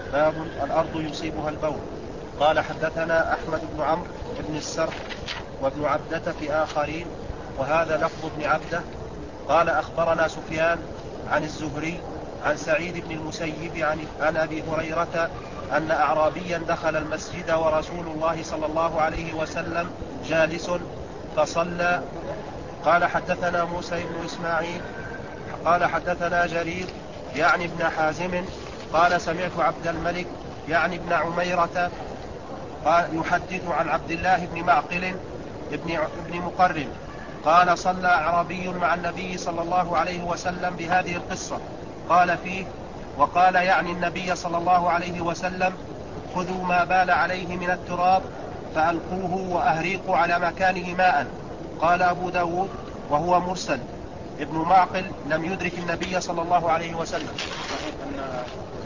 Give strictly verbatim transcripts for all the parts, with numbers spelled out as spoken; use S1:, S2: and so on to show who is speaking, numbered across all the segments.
S1: باب الأرض يصيبها البول. قال حدثنا أحمد بن عمرو بن السرح وابن عبدة في آخرين، وهذا لفظ ابن عبدة. قال أخبرنا سفيان عن الزهري عن سعيد بن المسيب عن, عن أبي هريرة أن أعرابيا دخل المسجد ورسول الله صلى الله عليه وسلم جالس فصلى. قال حدثنا موسى بن إسماعيل قال حدثنا جرير يعني ابن حازم قال سمعت عبد الملك يعني ابن عميرة قال يحدث عن عبد الله بن معقل ابن, ابن مقرن قال صلى أعرابي مع النبي صلى الله عليه وسلم بهذه القصة. قال فيه: وقال يعني النبي صلى الله عليه وسلم: خذوا ما بال عليه من التراب فألقوه وأهريقوا على مكانه ماء. قال أبو داود وهو مرسل، ابن معقل لم يدرك النبي صلى الله عليه وسلم.
S2: صحيح أن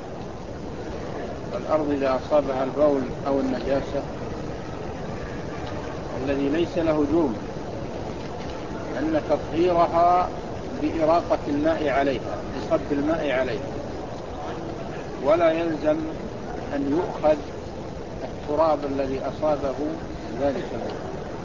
S2: الأرض إذا أصابها البول أو النجاسة الذي ليس له جرم أن تطهيرها بإراقة الماء عليها، بصب الماء عليها، ولا يلزم أن يؤخذ التراب الذي أصابه ذلك البول.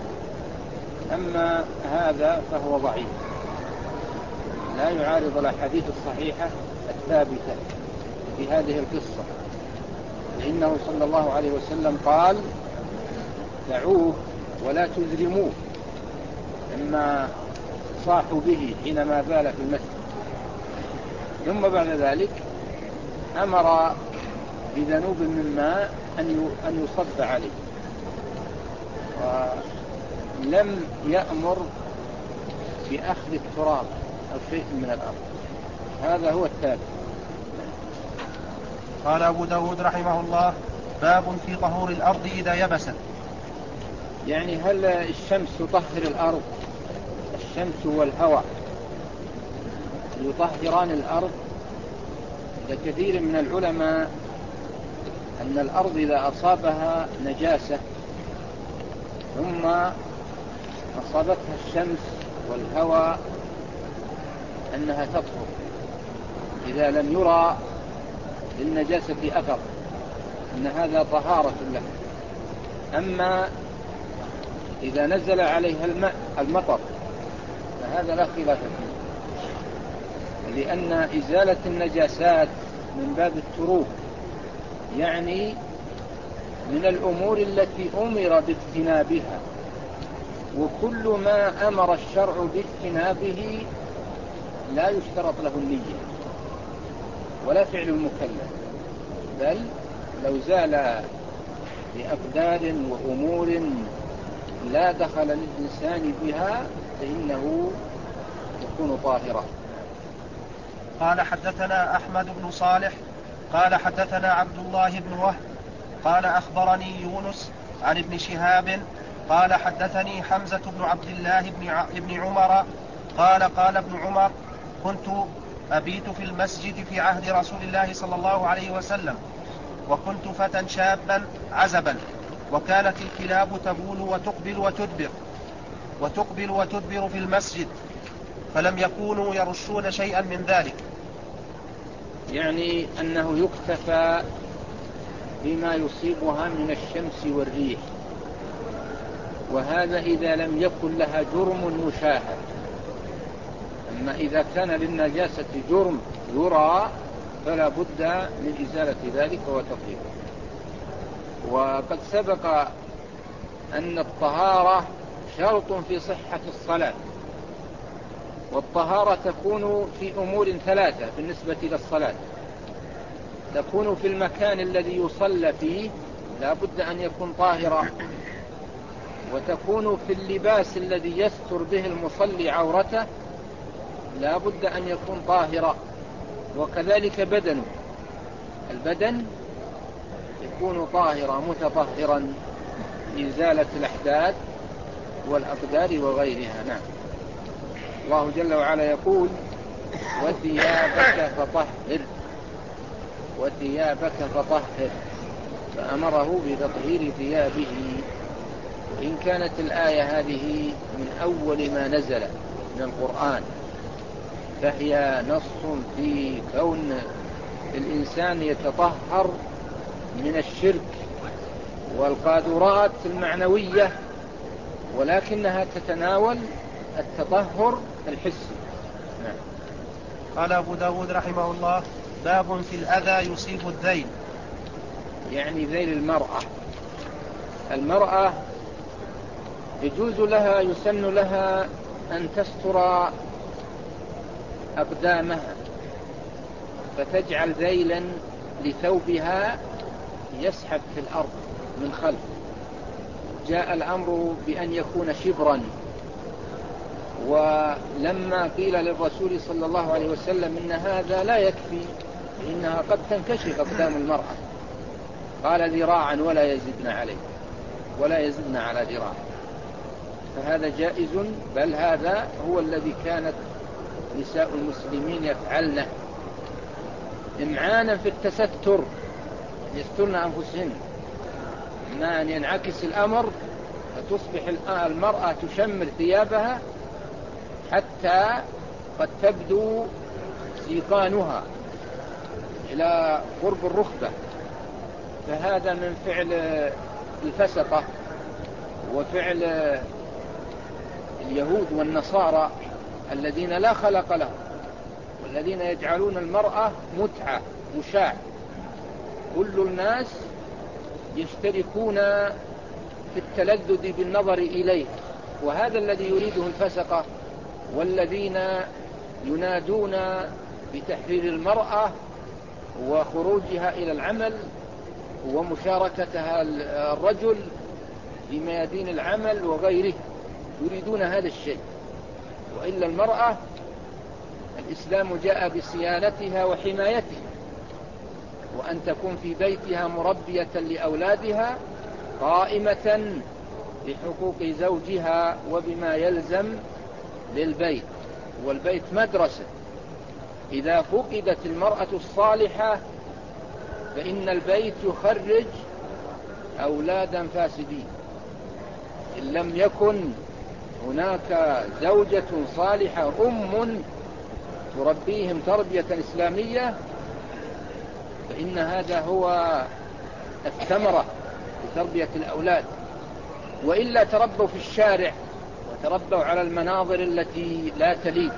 S2: أما هذا فهو ضعيف، لا يعارض الأحاديث الصحيحة الثابتة في هذه القصة، لأنه صلى الله عليه وسلم قال: دعوه ولا تزرموه، لما صاحوا به حينما بال في المسجد. ثم بعد ذلك أمر بذنوب من ماء أن يصب عليه، ولم يأمر بأخذ التراب أو شيء من الأرض. هذا هو الثالث.
S1: قال أبو داود رحمه الله: باب في طهور الأرض إذا يبست.
S2: يعني هل الشمس تطهر الأرض؟ الشمس والهواء يطهران الأرض؟ لكثير من العلماء أن الأرض إذا أصابها نجاسة ثم أصابتها الشمس والهواء أنها تطهر إذا لم يرى للنجاسة أثر، أن هذا طهارة له. أما إذا نزل عليها الماء المطر فهذا لا خلاف فيه، لأن إزالة النجاسات من باب التروب، يعني من الأمور التي أمر باجتنابها، وكل ما أمر الشرع باجتنابه لا يشترط له النية ولا فعل المكلف، بل لو زال بأقدار وأمور لا دخل للإنسان بها فإنه يكون طاهرا.
S1: قال حدثنا أحمد بن صالح قال حدثنا عبد الله بن وهب قال أخبرني يونس عن ابن شهاب قال حدثني حمزة بن عبد الله بن عمر قال قال ابن عمر: كنت أبيت في المسجد في عهد رسول الله صلى الله عليه وسلم، وكنت فتى شابا عزبا، وكانت الكلاب تبول وتقبل وتدبر وتقبل وتدبر في المسجد، فلم يكونوا يرشون شيئا من ذلك.
S2: يعني أنه يكتفى بما يصيبها من الشمس والريح، وهذا إذا لم يكن لها جرم مشاهد. أما إذا كان للنجاسة جرم يرى فلا بد من إزالة ذلك وتطهيره. وقد سبق أن الطهارة شرط في صحة الصلاة، والطهارة تكون في أمور ثلاثة بالنسبة للصلاة: تكون في المكان الذي يصلى فيه، لا بد أن يكون طاهرا، وتكون في اللباس الذي يستر به المصلي عورته، لا بد أن يكون طاهرا، وكذلك بدنه، البدن يكون طاهرا متطهرا لإزالة الأحداث والأقدار وغيرها. نعم. الله جل وعلا يقول: وثيابك فطهر، وثيابك فطهر، فأمره بتطهير ثيابه. وإن كانت الآية هذه من أول ما نزل من القرآن، فهي نص في كون الإنسان يتطهر من الشرك والقاذورات المعنوية، ولكنها تتناول التطهر الحسي. نعم.
S1: قال أبو داود رحمه الله: باب في الأذى يصيب الذيل.
S2: يعني ذيل المرأة. المرأة يجوز لها يسن لها أن تستر أقدامها، فتجعل ذيلا لثوبها يسحب في الأرض من خلف. جاء الأمر بأن يكون شبرا، ولما قيل للرسول صلى الله عليه وسلم إن هذا لا يكفي، إنها قد تنكشف أقدام المرأة، قال ذراعا ولا يزدن عليه، ولا يزدن على ذراع. فهذا جائز، بل هذا هو الذي كانت نساء المسلمين يفعلنه إمعانا في التستر، يسترن أنفسهن، ما أن ينعكس الأمر فتصبح المرأة تشمر ثيابها حتى قد تبدو سيقانها إلى قرب الركبة. فهذا من فعل الفسقة وفعل اليهود والنصارى الذين لا خلق لهم، والذين يجعلون المرأة متعة مشاع. كل الناس يشتركون في التلذذ بالنظر إليه، وهذا الذي يريده الفسقة، والذين ينادون بتحرير المرأة وخروجها إلى العمل ومشاركتها الرجل في ميادين العمل وغيره، يريدون هذا الشيء. وإلا المرأة الإسلام جاء بصيانتها وحمايتها، وأن تكون في بيتها مربية لأولادها قائمة بحقوق زوجها وبما يلزم للبيت. والبيت مدرسة، إذا فقدت المرأة الصالحة فإن البيت يخرج أولادا فاسدين. إن لم يكن هناك زوجة صالحة أم تربيهم تربية إسلامية فإن هذا هو الثمرة لتربية الأولاد. وإلا تربوا في الشارع وتربوا على المناظر التي لا تليق،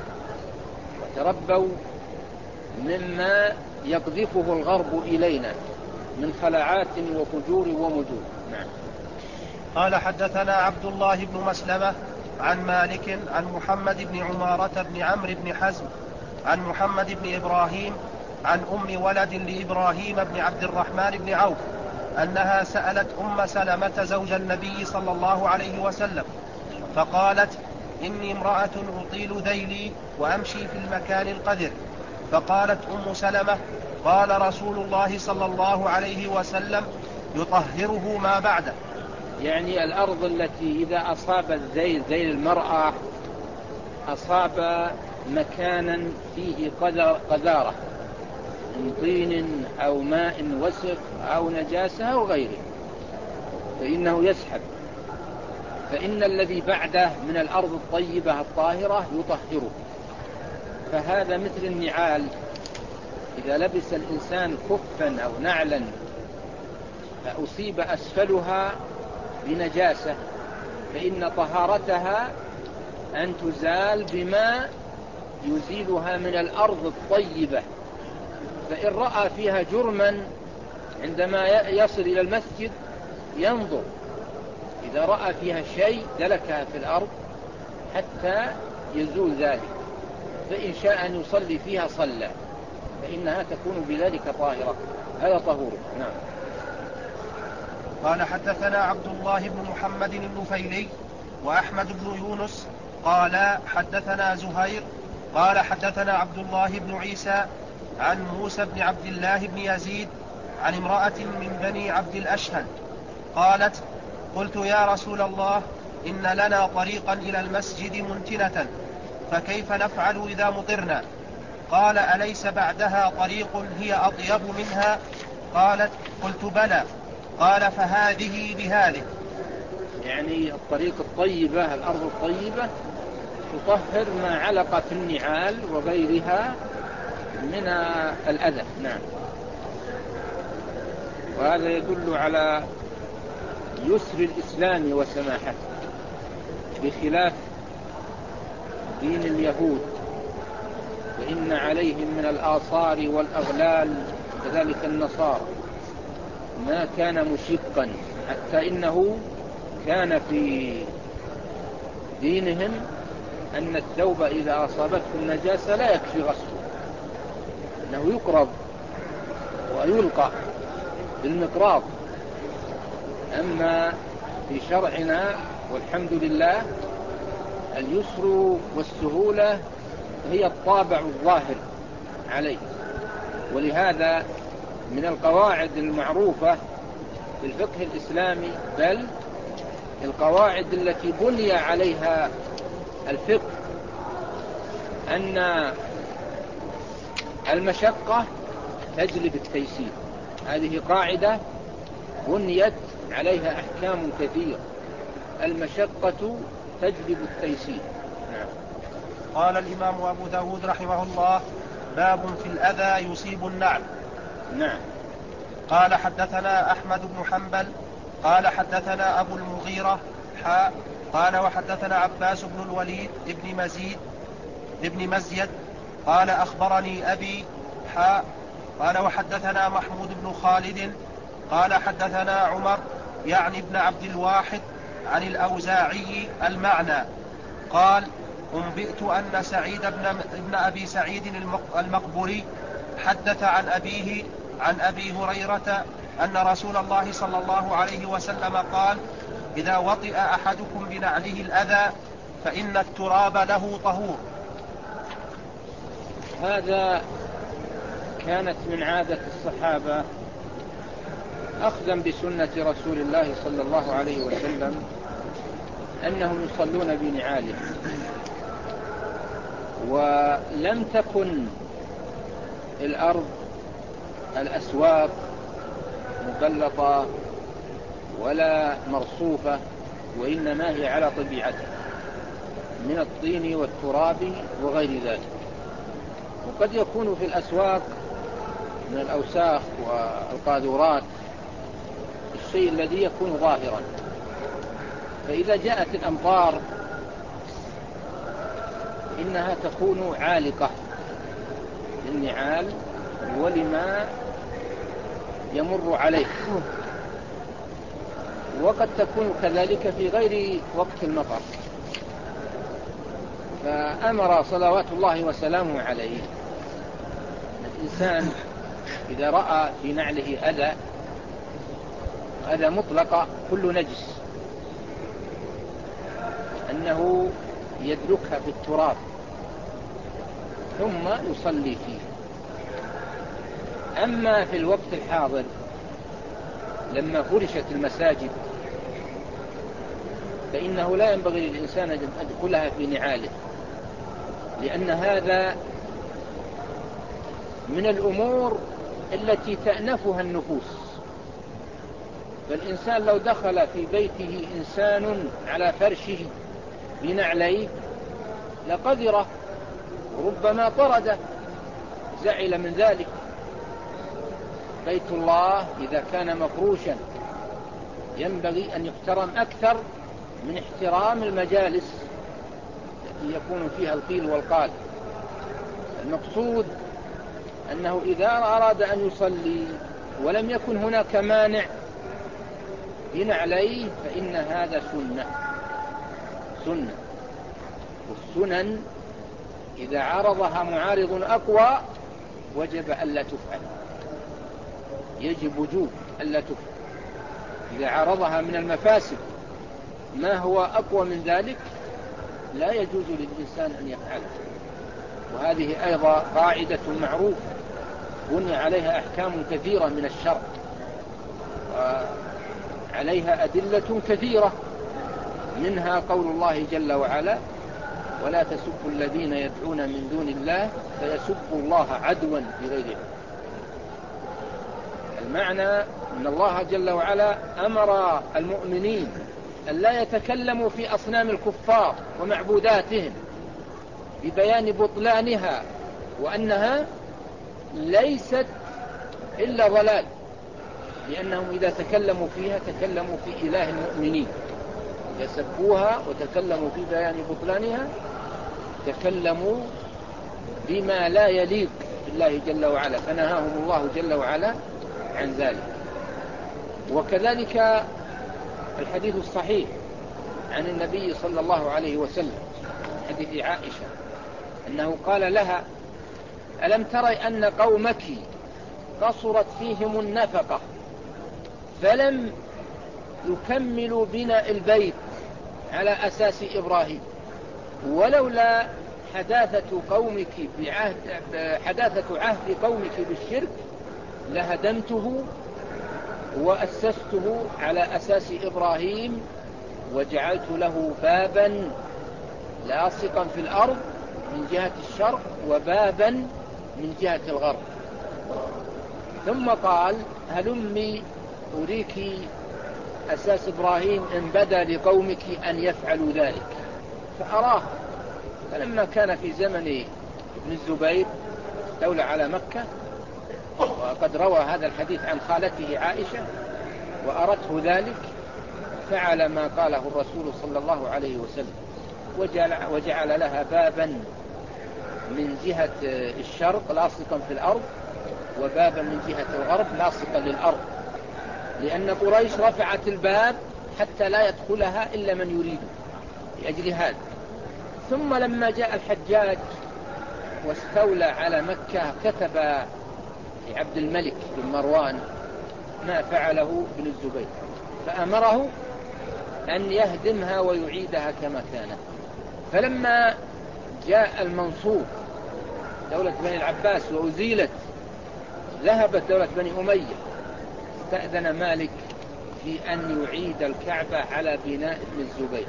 S2: وتربوا مما يقذفه الغرب إلينا من خلعات وفجور ومجور. نعم.
S1: قال: حدثنا عبد الله بن مسلمة عن مالك عن محمد بن عمارة بن عمرو بن حزم عن محمد بن إبراهيم عن أم ولد لإبراهيم بن عبد الرحمن بن عوف أنها سألت أم سلمة زوج النبي صلى الله عليه وسلم فقالت: إني امرأة أطيل ذيلي وأمشي في المكان القذر. فقالت أم سلمة: قال رسول الله صلى الله عليه وسلم: يطهره ما بعده.
S2: يعني الأرض التي إذا أصابت ذيل ذيل المرأة أصاب مكانا فيه قذارة من طين أو ماء وسخ أو نجاسة أو غيره فإنه يسحب، فإن الذي بعده من الأرض الطيبة الطاهرة يطهره. فهذا مثل النعال، إذا لبس الإنسان خفا أو نعلا فأصيب أسفلها بنجاسة فإن طهارتها أن تزال بما يزيلها من الأرض الطيبة. فإن رأى فيها جرما عندما يصل إلى المسجد ينظر، إذا رأى فيها شيء دلكها في الأرض حتى يزول ذلك، فإن شاء أن يصلي فيها صلى، فإنها تكون بذلك طاهرة. هذا طهور. نعم.
S1: قال: حدثنا عبد الله بن محمد النفيلي وأحمد بن يونس قال حدثنا زهير قال حدثنا عبد الله بن عيسى عن موسى بن عبد الله بن يزيد عن امرأة من بني عبد الأشهل قالت: قلت يا رسول الله إن لنا طريقا إلى المسجد منتنة فكيف نفعل إذا مطرنا؟ قال: أليس بعدها طريق هي أطيب منها؟ قالت: قلت بلى. قال: فهذه بهذه.
S2: يعني الطريق الطيبة الأرض الطيبة تطهر ما علق في النعال وغيرها من الأذى. نعم. وهذا يدل على يسر الإسلام وسماحته، بخلاف دين اليهود، فإن عليهم من الآثار والأغلال، كذلك النصارى ما كان مشقا، حتى إنه كان في دينهم أن الثوب إذا أصابته النجاسة لا يكفي غسله، أنه يقرض ويلقى بالمقراض. أما في شرعنا والحمد لله اليسر والسهولة هي الطابع الظاهر عليه، ولهذا من القواعد المعروفة في الفقه الإسلامي، بل القواعد التي بني عليها الفقه، أن المشقة تجلب التيسير. هذه قاعدة بنيت عليها أحكام كثيرة، المشقة تجلب التيسير. نعم.
S1: قال الإمام أبو داود رحمه الله: باب في الأذى يصيب النعل.
S2: نعم.
S1: قال حدثنا أحمد بن حنبل قال حدثنا أبو المغيرة حاء قال وحدثنا عباس بن الوليد ابن مزيد ابن مزيد قال أخبرني أبي حاء قال وحدثنا محمود بن خالد قال حدثنا عمر يعني ابن عبد الواحد عن الأوزاعي المعنى قال: أنبئت أن سعيد بن, ابن أبي سعيد المقبري حدث عن أبيه عن أبي هريرة أن رسول الله صلى الله عليه وسلم قال: إذا وطئ أحدكم بنعله الأذى فإن التراب له طهور.
S2: هذا كانت من عادة الصحابة أخذا بسنة رسول الله صلى الله عليه وسلم أنهم يصلون بنعالهم، ولم تكن الأرض الأسواق مبلطة ولا مرصوفة، وإنما هي على طبيعتها من الطين والتراب وغير ذلك. وقد يكون في الأسواق من الأوساخ والقاذورات الشيء الذي يكون ظاهرا، فإذا جاءت الأمطار إنها تكون عالقة للنعال ولما يمر عليه، وقد تكون كذلك في غير وقت المطر. فأمر صلوات الله وسلامه عليه الإنسان إذا رأى في نعله أذى، أذى مطلقة كل نجس، أنه يدلكها في التراب ثم يصلي فيه. أما في الوقت الحاضر لما فرشت المساجد فإنه لا ينبغي للإنسان أن يدخلها في نعاله، لأن هذا من الأمور التي تأنفها النفوس. فالإنسان لو دخل في بيته إنسان على فرشه بنعليه لقذره، ربما طرده، زعل من ذلك. بيت الله إذا كان مفروشا ينبغي أن يحترم أكثر من احترام المجالس التي يكون فيها القيل والقال. المقصود أنه إذا أراد أن يصلي ولم يكن هناك مانع بنعليه فإن هذا سنة سنة والسنن إذا عرضها معارض أقوى وجب ألا تفعل، يجب وجوب ألا تفعل. إذا عرضها من المفاسد ما هو أقوى من ذلك لا يجوز للإنسان أن يفعله. وهذه أيضا قاعدة معروفة بني عليها أحكام كثيرة من الشرع وعليها أدلة كثيرة، منها قول الله جل وعلا: ولا تسبوا الذين يدعون من دون الله فيسبوا الله عدوا بغير علم. المعنى أن الله جل وعلا أمر المؤمنين أن لا يتكلموا في أصنام الكفار ومعبوداتهم ببيان بطلانها وأنها ليست إلا ضلال، لأنهم إذا تكلموا فيها تكلموا في إله المؤمنين، إذا سبوها وتكلموا في بيان بطلانها تكلموا بما لا يليق بالله جل وعلا، فنهاهم الله جل وعلا عن ذلك. وكذلك الحديث الصحيح عن النبي صلى الله عليه وسلم، حديث عائشة، أنه قال لها: ألم تري أن قومك قصرت فيهم النفقة فلم يكملوا بناء البيت على أساس إبراهيم، ولولا حداثة قومك بعهد حداثة عهد قومك بالشرك لهدمته وأسسته على أساس إبراهيم وجعلت له بابا لاصقا في الأرض من جهة الشرق وبابا من جهة الغرب. ثم قال: هلمي أريك أساس إبراهيم إن بدا لقومك أن يفعلوا ذلك. فأراه. فلما كان في زمن ابن الزبير دولة على مكة، وقد روى هذا الحديث عن خالته عائشة وأرته ذلك، فعل ما قاله الرسول صلى الله عليه وسلم، وجعل, وجعل لها بابا من جهة الشرق لاصقا في الأرض وبابا من جهة الغرب لاصقا للأرض، لأن قريش رفعت الباب حتى لا يدخلها إلا من يريد، لأجل هذا. ثم لما جاء الحجاج واستولى على مكة كتب لعبد الملك بن مروان ما فعله ابن الزبير، فأمره أن يهدمها ويعيدها كما كانت. فلما جاء المنصور دولة بني العباس وأزيلت، ذهبت دولة بني أمية، استأذن مالك في أن يعيد الكعبة على بناء ابن الزبير،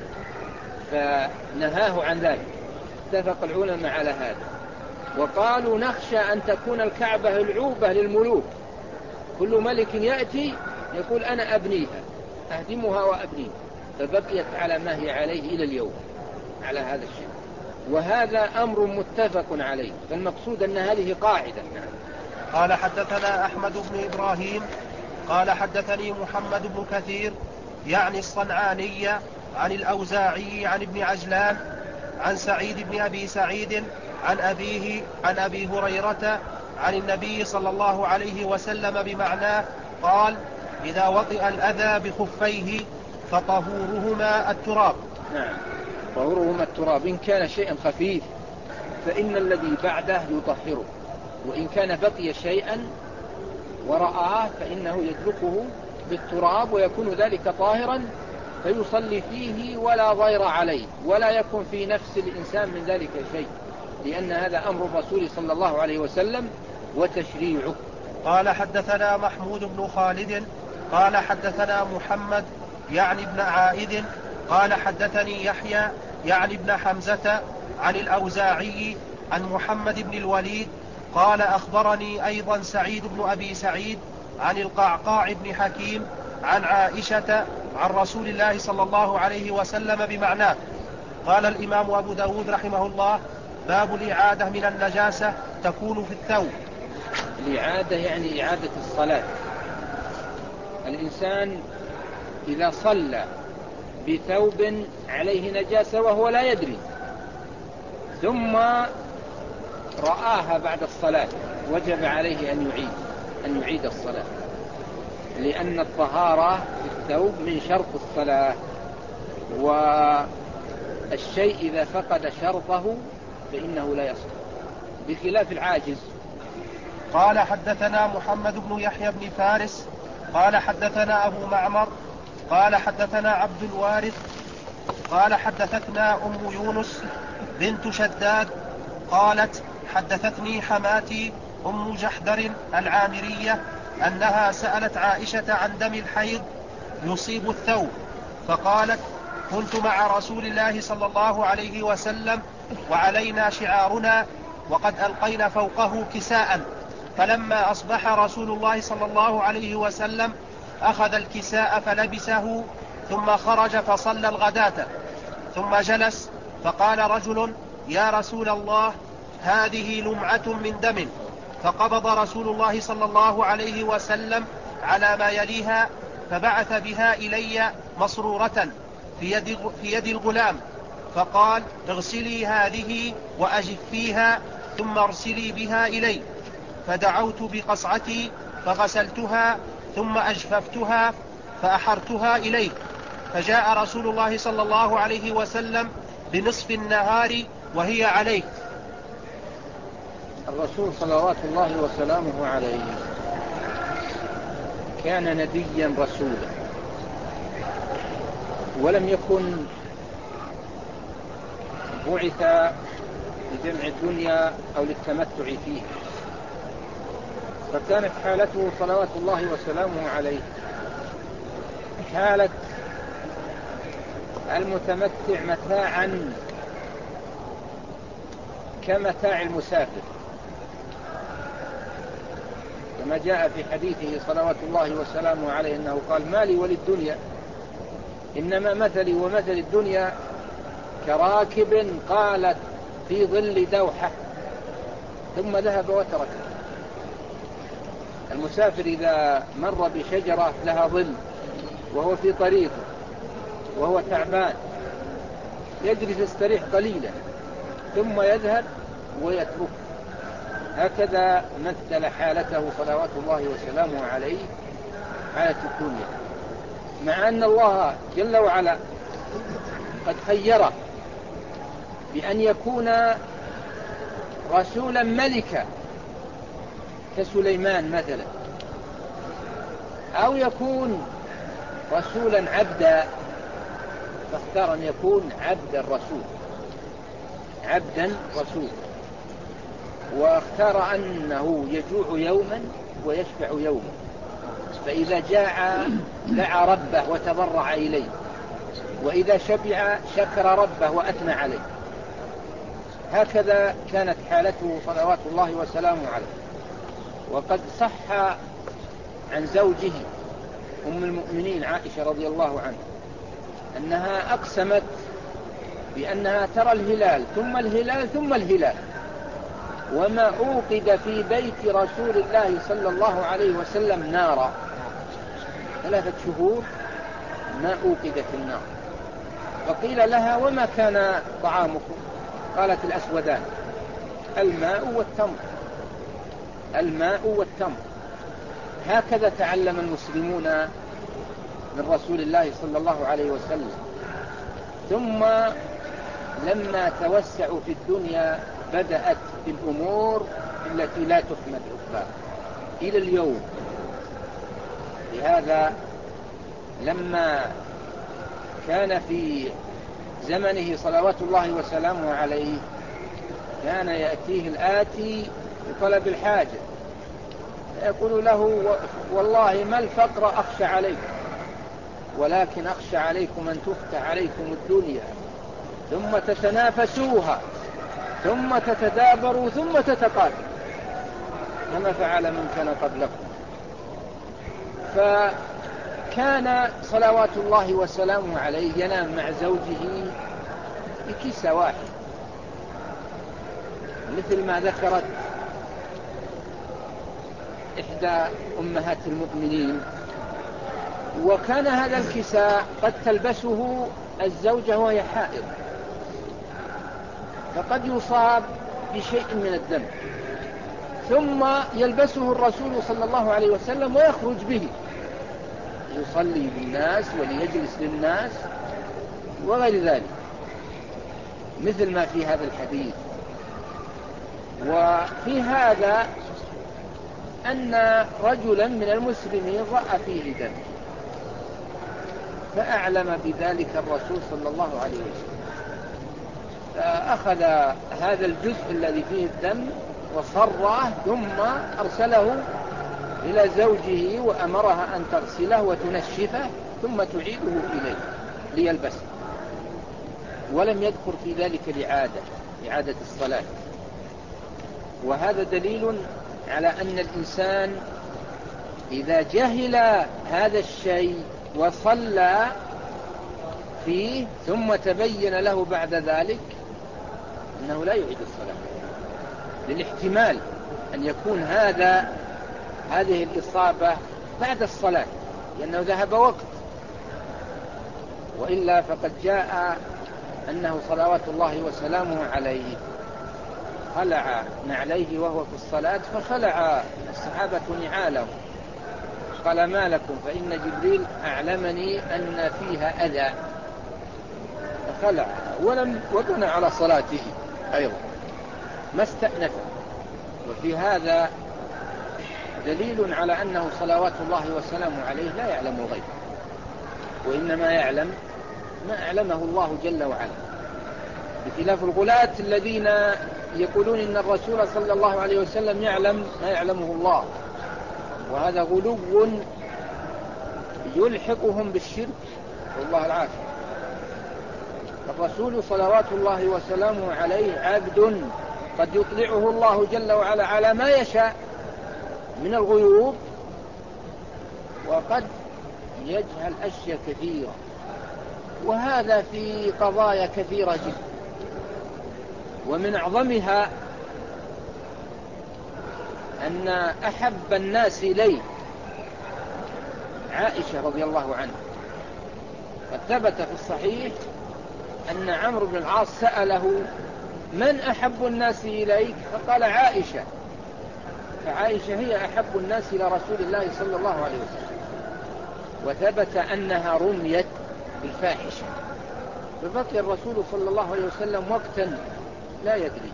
S2: فنهاه عن ذلك. اتفق العلماء على هذا، وقالوا: نخشى أن تكون الكعبة العوبة للملوك، كل ملك يأتي يقول: أنا أبنيها، أهدمها وأبنيها، فبقيت على ما هي عليه إلى اليوم على هذا الشيء. وهذا أمر متفق عليه، فالمقصود أن هذه قاعدة.
S1: قال: حدثنا أحمد بن إبراهيم قال حدثني محمد بن كثير يعني الصنعاني عن الأوزاعي عن ابن عجلان عن سعيد بن أبي سعيد عن أبيه عن أبي هريرة عن النبي صلى الله عليه وسلم بمعناه قال: إذا وطئ الأذى بخفيه فطهورهما التراب.
S2: نعم، طهورهما التراب. إن كان شيئا خفيف فإن الذي بعده يطهره، وإن كان بقي شيئا ورآه فإنه يدلقه بالتراب ويكون ذلك طاهرا، فيصلي فيه ولا ضير عليه، ولا يكون في نفس الإنسان من ذلك شيء، لأن هذا أمر الرسول صلى الله عليه وسلم وتشريعه.
S1: قال: حدثنا محمود بن خالد قال حدثنا محمد يعني ابن عائد قال حدثني يحيى يعني ابن حمزة عن الأوزاعي عن محمد بن الوليد قال: أخبرني أيضا سعيد بن أبي سعيد عن القعقاع بن حكيم عن عائشة عن رسول الله صلى الله عليه وسلم بمعناه. قال الإمام أبو داود رحمه الله: باب الإعادة من النجاسة تكون في الثوب.
S2: الإعادة يعني إعادة الصلاة. الإنسان إذا صلى بثوب عليه نجاسة وهو لا يدري، ثم رآها بعد الصلاة، وجب عليه أن يعيد أن يعيد الصلاة، لأن الطهارة في الثوب من شرط الصلاة، والشيء إذا فقد شرطه فإنه لا يصح، بخلاف العاجز.
S1: قال: حدثنا محمد بن يحيى بن فارس قال حدثنا أبو معمر قال حدثنا عبد الوارث قال حدثتنا أم يونس بنت شداد قالت: حدثتني حماتي أم جحدر العامرية أنها سألت عائشة عن دم الحيض يصيب الثوب، فقالت: كنت مع رسول الله صلى الله عليه وسلم وعلينا شعارنا وقد ألقينا فوقه كساء، فلما أصبح رسول الله صلى الله عليه وسلم أخذ الكساء فلبسه ثم خرج فصلى الغداة، ثم جلس فقال رجل: يا رسول الله، هذه لمعة من دم، فقبض رسول الله صلى الله عليه وسلم على ما يليها، فبعث بها إلي مصرورة في يد, في يد الغلام، فقال: اغسلي هذه وأجفيها ثم ارسلي بها إلي. فدعوت بقصعتي فغسلتها ثم أجففتها فأحرتها إليه، فجاء رسول الله صلى الله عليه وسلم بنصف النهار وهي عليه.
S2: الرسول صلوات الله وسلامه عليه كان نبيا رسولا، ولم يكن بعث لجمع الدنيا أو للتمتع فيه، فكانت حالته صلوات الله وسلامه عليه حالة المتمتع متاعا كمتاع المسافر، كما جاء في حديثه صلوات الله وسلامه عليه أنه قال: ما لي وللدنيا إنما مثلي ومثل الدنيا كراكب قالت في ظل دوحة ثم ذهب وترك. المسافر إذا مر بشجرة لها ظل وهو في طريقه وهو تعبان يجلس يستريح قليلا ثم يذهب ويترك. هكذا مثل حالته صلوات الله وسلامه عليه حالة الدنيا، مع أن الله جل وعلا قد خيره بأن يكون رسولا ملكا كسليمان مثلا، أو يكون رسولا عبدا، فاختار أن يكون عبدا رسول عبدا رسول واختار أنه يجوع يوما ويشبع يوما، فإذا جاع دعا ربه وتضرع إليه، وإذا شبع شكر ربه وأثنى عليه. هكذا كانت حالته صلوات الله وسلامه عليه. وقد صح عن زوجه أم المؤمنين عائشة رضي الله عنها أنها أقسمت بأنها ترى الهلال ثم الهلال ثم الهلال، وما أوقد في بيت رسول الله صلى الله عليه وسلم نارا ثلاثة شهور ما أوقدت النار. فقيل لها: وما كان طعامكم؟ قالت: الأسودان، الماء والتمر الماء والتمر. هكذا تعلم المسلمون من رسول الله صلى الله عليه وسلم. ثم لما توسعوا في الدنيا بدأت بالأمور التي لا تحمد عقباها إلى اليوم. لهذا لما كان في زمنه صلوات الله وسلامه عليه كان يأتيه الآتي بطلب الحاجة يقول له: والله ما الفقر أخشى عليكم، ولكن أخشى عليكم أن تفتح عليكم الدنيا ثم تتنافسوها ثم تتدابروا ثم تتقاتلوا كما فعل من كان قبلكم. فكان صلوات الله وسلامه عليه ينام مع زوجه بكسى واحد، مثل ما ذكرت إحدى أمهات المؤمنين. وكان هذا الكساء قد تلبسه الزوجة وهي حائض، فقد يصاب بشيء من الدم ثم يلبسه الرسول صلى الله عليه وسلم ويخرج به يصلي بالناس وليجلس للناس وغير ذلك، مثل ما في هذا الحديث. وفي هذا أن رجلا من المسلمين رأى فيه دم فأعلم بذلك الرسول صلى الله عليه وسلم، فأخذ هذا الجزء الذي فيه الدم وصره ثم أرسله إلى زوجه وأمرها أن تغسله وتنشفه ثم تعيده إليه ليلبسه، ولم يذكر في ذلك لعادة لعادة الصلاة. وهذا دليل على أن الإنسان إذا جهل هذا الشيء وصلى فيه ثم تبين له بعد ذلك أنه لا يعيد الصلاة، للاحتمال أن يكون هذا هذه الإصابة بعد الصلاة لأنه ذهب وقت، وإلا فقد جاء أنه صلوات الله وسلامه عليه خلع نعليه وهو في الصلاة، فخلع الصحابة نعالهم، قال ما لكم فإن جبريل أعلمني أن فيها أذى، فخلع ولم وبنى على صلاته أيضا ما استأنف. وفي هذا دليل على أنه صلوات الله وسلامه عليه لا يعلم الغيب، وإنما يعلم ما أعلمه الله جل وعلا، بخلاف الغلاة الذين يقولون إن الرسول صلى الله عليه وسلم يعلم ما يعلمه الله، وهذا غلو يلحقهم بالشرك والله العافية. الرسول صلوات الله وسلامه عليه عبد قد يطلعه الله جل وعلا على ما يشاء من الغيوب، وقد يجهل أشياء كثيرة، وهذا في قضايا كثيرة جدا، ومن أعظمها أن أحب الناس إليه عائشة رضي الله عنها، قد ثبت في الصحيح أن عمرو بن العاص سأله من أحب الناس إليك؟ فقال عائشة، فعائشة هي أحب الناس إلى رسول الله صلى الله عليه وسلم. وثبت أنها رميت بالفاحشة، فبقي الرسول صلى الله عليه وسلم وقتا لا يدري،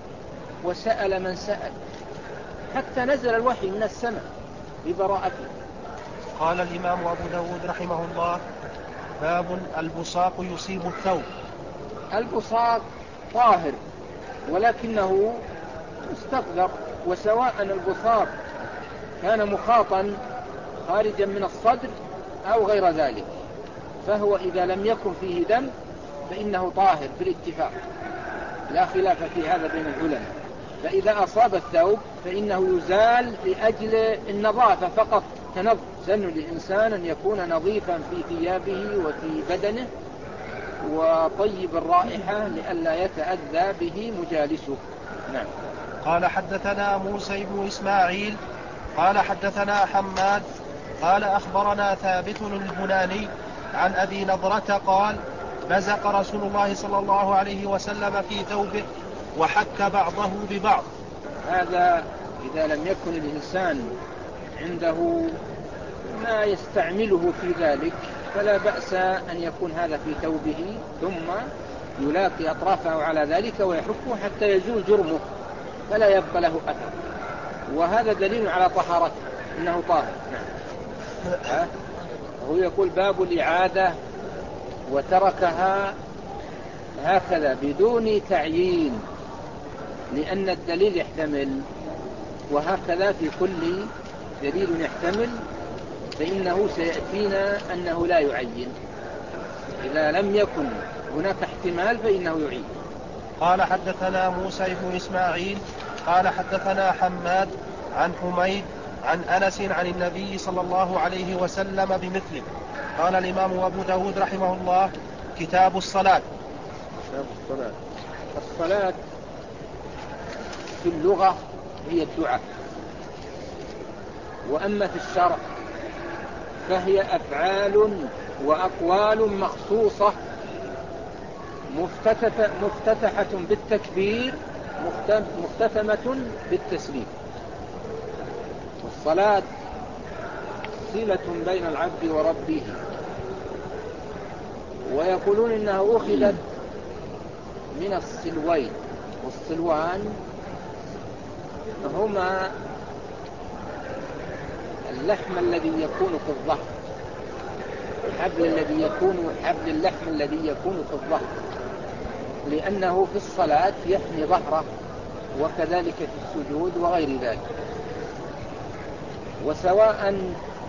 S2: وسأل من سأل حتى نزل الوحي من السماء ببراءته.
S1: قال الإمام أبو داود رحمه الله: باب البصاق يصيب الثوب.
S2: البصاق طاهر ولكنه مستقذر، وسواء البصاق كان مخاطا خارجا من الصدر أو غير ذلك، فهو إذا لم يكن فيه دم فإنه طاهر بالاتفاق، لا خلاف في هذا بين العلماء. فإذا أصاب الثوب فإنه يزال لأجل النظافة فقط، تنظف سن للإنسان أن يكون نظيفا في ثيابه وفي بدنه وطيب الرائحة لئلا يتأذى به مجالسه. نعم.
S1: قال حدثنا موسى بن إسماعيل قال حدثنا حماد قال أخبرنا ثابت البناني عن أبي نضرة قال: بزق رسول الله صلى الله عليه وسلم في ثوبه وحك بعضه ببعض.
S2: هذا إذا لم يكن الإنسان عنده ما يستعمله في ذلك فلا بأس أن يكون هذا في ثوبه، ثم يلاقي أطرافه على ذلك ويحكه حتى يزول جرمه فلا يبقى له أثر، وهذا دليل على طهارته إنه طاهر. نعم. هو يقول باب الإعادة، وتركها هكذا بدون تعيين لأن الدليل يحتمل، وهكذا في كل دليل يحتمل فإنه سيأتينا أنه لا يعين، إذا لم يكن هناك احتمال فإنه يعين.
S1: قال حدثنا موسى بن إسماعيل قال حدثنا حماد عن حميد عن أنس عن النبي صلى الله عليه وسلم بمثله. قال الإمام أبو داود رحمه الله: كتاب الصلاة.
S2: كتاب الصلاة. الصلاة في اللغة هي الدعاء، وأما في الشرع فهي أفعال وأقوال مخصوصة مفتتحة بالتكبير مختتمة بالتسليم. والصلاة صلة بين العبد وربه، ويقولون إنها أخذت من السلوين، والسلوان هما اللحم الذي يكون في الظهر، الحبل الذي يكون حبل اللحم الذي يكون في الظهر، لأنه في الصلاة يحمي ظهره، وكذلك في السجود وغير ذلك. وسواء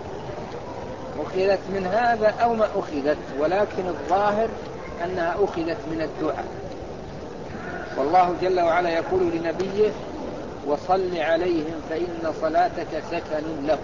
S2: أخذت من هذا أو ما أخذت، ولكن الظاهر أنها أخذت من الدعاء. والله جل وعلا يقول لنبيه: وصل عليهم فإن صلاتك سكن لهم.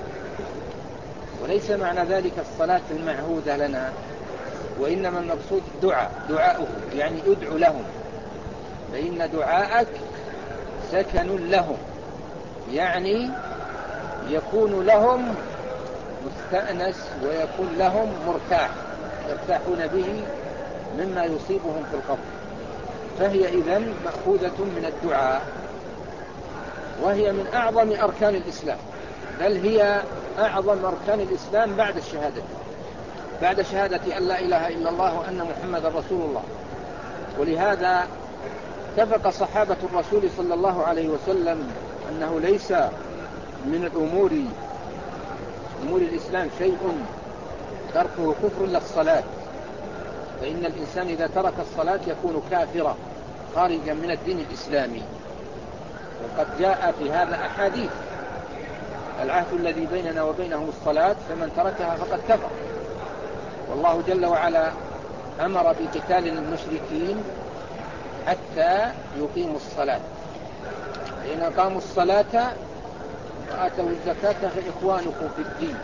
S2: وليس معنى ذلك الصلاة المعهودة لنا، وإنما المقصود دعاء دعاؤه، يعني ادعو لهم فإن دعاءك سكن لهم، يعني يكون لهم مستأنس ويكون لهم مرتاح يرتاحون به مما يصيبهم في القبر، فهي إذن مأخوذة من الدعاء، وهي من أعظم أركان الإسلام، بل هي أعظم أركان الإسلام بعد الشهادة بعد شهادة أن لا إله إلا الله وأن محمد رسول الله. ولهذا اتفق صحابة الرسول صلى الله عليه وسلم أنه ليس من الأمور أمور الإسلام شيء تركه كفر إلا الصلاة، فإن الإنسان إذا ترك الصلاة يكون كافرا خارجا من الدين الإسلامي. وقد جاء في هذا أحاديث: العهد الذي بيننا وبينهم الصلاة فمن تركها فقد كفر. والله جل وعلا أمر بقتال المشركين حتى يقيموا الصلاة، فإن أقاموا الصلاة وآتوا الزكاة فإخوانكم في الدين.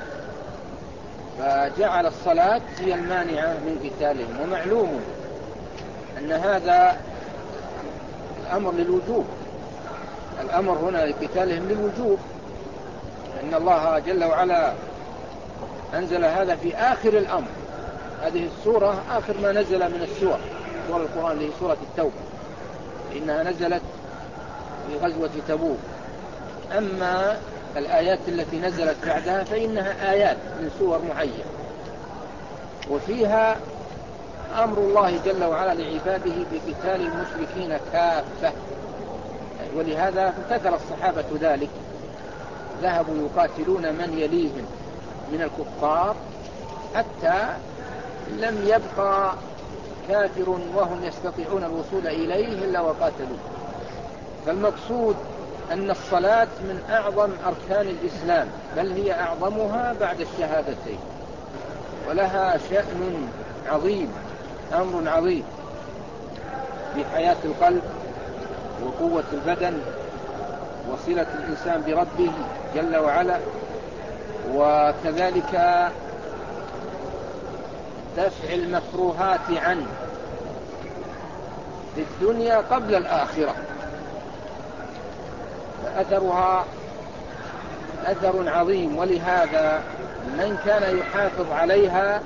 S2: فجعل الصلاة هي المانعة من قتالهم. ومعلوم أن هذا الأمر للوجوب، الأمر هنا لقتالهم للوجوب، إن الله جل وعلا أنزل هذا في آخر الأمر. هذه السورة آخر ما نزل من السور سور القرآن اللي هي سورة التوبة، إنها نزلت في غزوة تبوك. أما الآيات التي نزلت بعدها فإنها آيات من سور معينة، وفيها أمر الله جل وعلا لعباده بقتال المشركين كافة. ولهذا امتثل الصحابة ذلك، ذهبوا يقاتلون من يليهم من الكفار حتى لم يبقى كافر وهم يستطيعون الوصول إليه إلا وقاتلوه. فالمقصود أن الصلاة من أعظم أركان الإسلام، بل هي أعظمها بعد الشهادتين، ولها شأن عظيم، أمر عظيم في حياة القلب وقوة البدن وصلة الإنسان بربه جل وعلا، وكذلك دفع المكروهات عنه في الدنيا قبل الآخرة. فأثرها أثر عظيم، ولهذا من كان يحافظ عليها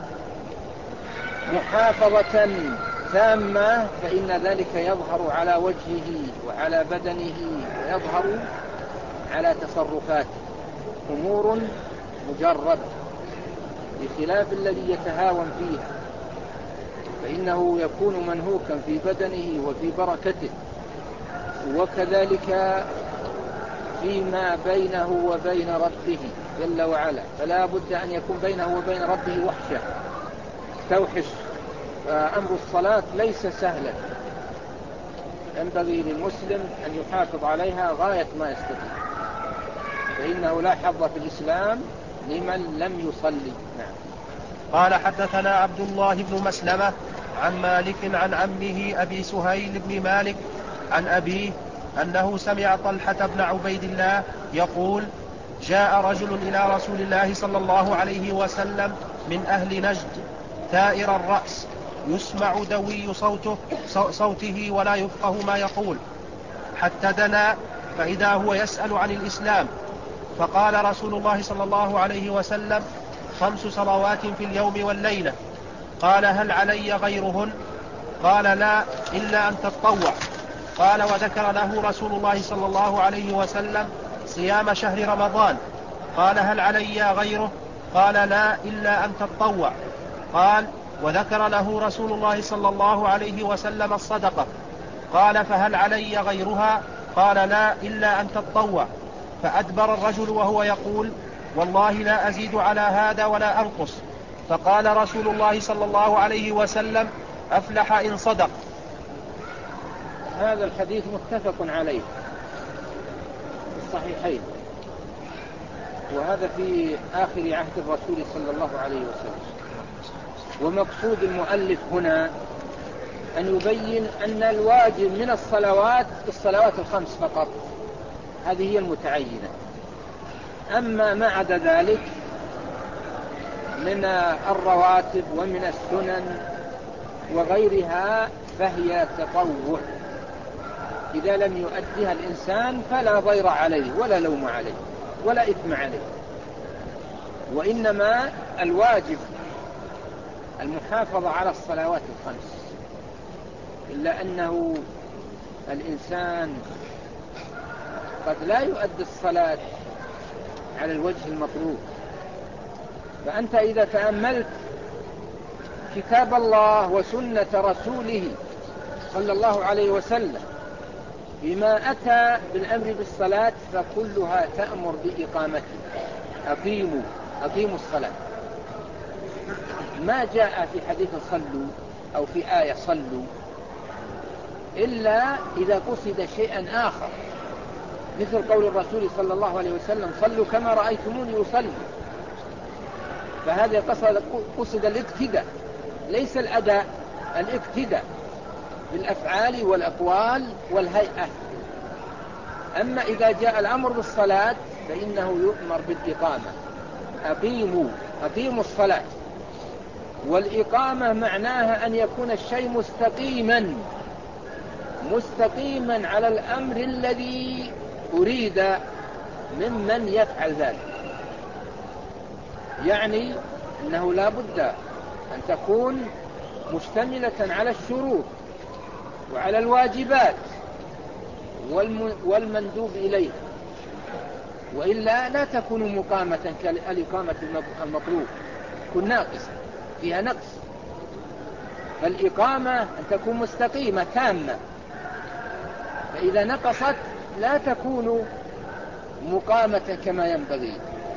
S2: محافظة تامة فإن ذلك يظهر على وجهه وعلى بدنه ويظهر على تصرفاته، أمور مجرد، بخلاف الذي يتهاون فيها، فإنه يكون منهوكا في بدنه وفي بركته، وكذلك فيما بينه وبين ربه جل وعلا، فلا بد أن يكون بينه وبين ربه وحشة توحش. فأمر الصلاة ليس سهلا، ينبغي للمسلم أن يحافظ عليها غاية ما يستطيع، فإنه لا حظ في الإسلام لمن لم يصلي. نعم.
S1: قال حدثنا عبد الله بن مسلمة عن مالك عن عمه أبي سهيل بن مالك عن أبيه أنه سمع طلحة بن عبيد الله يقول: جاء رجل إلى رسول الله صلى الله عليه وسلم من أهل نجد ثائر الرأس، يسمع دوي صوته, صوته ولا يفقه ما يقول، حتى دنا فإذا هو يسأل عن الإسلام. فقال رسول الله صلى الله عليه وسلم: خمس صلوات في اليوم والليلة. قال: هل علي غيرهن؟ قال: لا، إلا أن تتطوع. قال: وذكر له رسول الله صلى الله عليه وسلم صيام شهر رمضان. قال: هل علي غيره؟ قال: لا، إلا أن تتطوع. قال: وذكر له رسول الله صلى الله عليه وسلم الصدقة. قال: فهل علي غيرها؟ قال: لا، إلا أن تتطوع. فأدبر الرجل وهو يقول: والله لا أزيد على هذا ولا أنقص. فقال رسول الله صلى الله عليه وسلم: أفلح إن صدق.
S2: هذا الحديث متفق عليه في الصحيحين، وهذا في آخر عهد الرسول صلى الله عليه وسلم. ومقصود المؤلف هنا أن يبين أن الواجب من الصلوات الصلوات الخمس فقط، هذه هي المتعينة. أما ما عدا ذلك من الرواتب ومن السنن وغيرها فهي تطوع، إذا لم يؤديها الإنسان فلا ضير عليه ولا لوم عليه ولا إثم عليه. وإنما الواجب المحافظة على الصلوات الخمس، إلا أنه الإنسان قد لا يؤدي الصلاة على الوجه المطلوب. فأنت إذا تأملت كتاب الله وسنة رسوله صلى الله عليه وسلم بما أتى بالأمر بالصلاة فكلها تأمر بإقامته. أقيموا أقيموا الصلاة. ما جاء في حديث صلوا أو في آية صلوا إلا إذا قصد شيئا آخر، مثل قول الرسول صلى الله عليه وسلم صلوا كما رأيتموني يصلي، فهذا قصد, قصد الاقتداء ليس الأداء، الاقتداء بالأفعال والأقوال والهيئة. أما إذا جاء الأمر بالصلاة فإنه يؤمر بالإقامة. أقيموا أقيموا الصلاة. والإقامة معناها أن يكون الشيء مستقيما مستقيما على الأمر الذي أريد ممن يفعل ذلك. يعني أنه لا بد أن تكون مشتملة على الشروط وعلى الواجبات والمندوب إليه، وإلا لا تكون مقامة كالإقامة المطلوب، تكون ناقصة فيها نقص. فالإقامة أن تكون مستقيمة تامة، فإذا نقصت لا تكون مقامة كما ينبغي.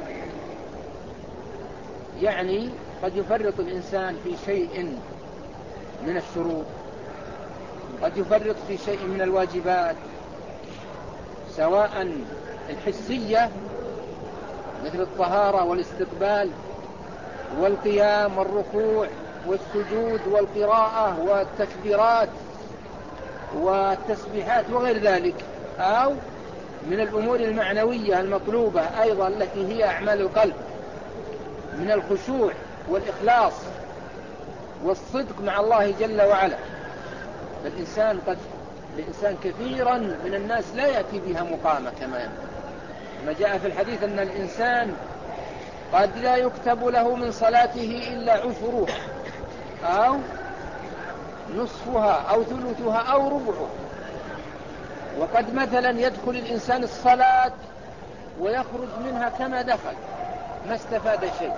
S2: يعني قد يفرط الإنسان في شيء من الشروط، قد يفرط في شيء من الواجبات سواء الحسية مثل الطهارة والاستقبال والقيام والركوع والسجود والقراءة والتكبيرات والتسبيحات وغير ذلك، أو من الأمور المعنوية المطلوبة أيضا التي هي أعمال القلب من الخشوع والإخلاص والصدق مع الله جل وعلا. فالإنسان قد الإنسان كثيرا من الناس لا يأتي بها مقامة كما ينبغي. ما جاء في الحديث أن الإنسان قد لا يكتب له من صلاته إلا عشرها أو نصفها أو ثلثها أو ربعها. وقد مثلا يدخل الإنسان الصلاة ويخرج منها كما دخل ما استفاد شيء.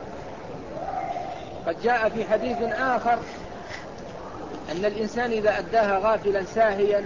S2: قد جاء في حديث آخر أن الإنسان إذا أداها غافلا ساهيا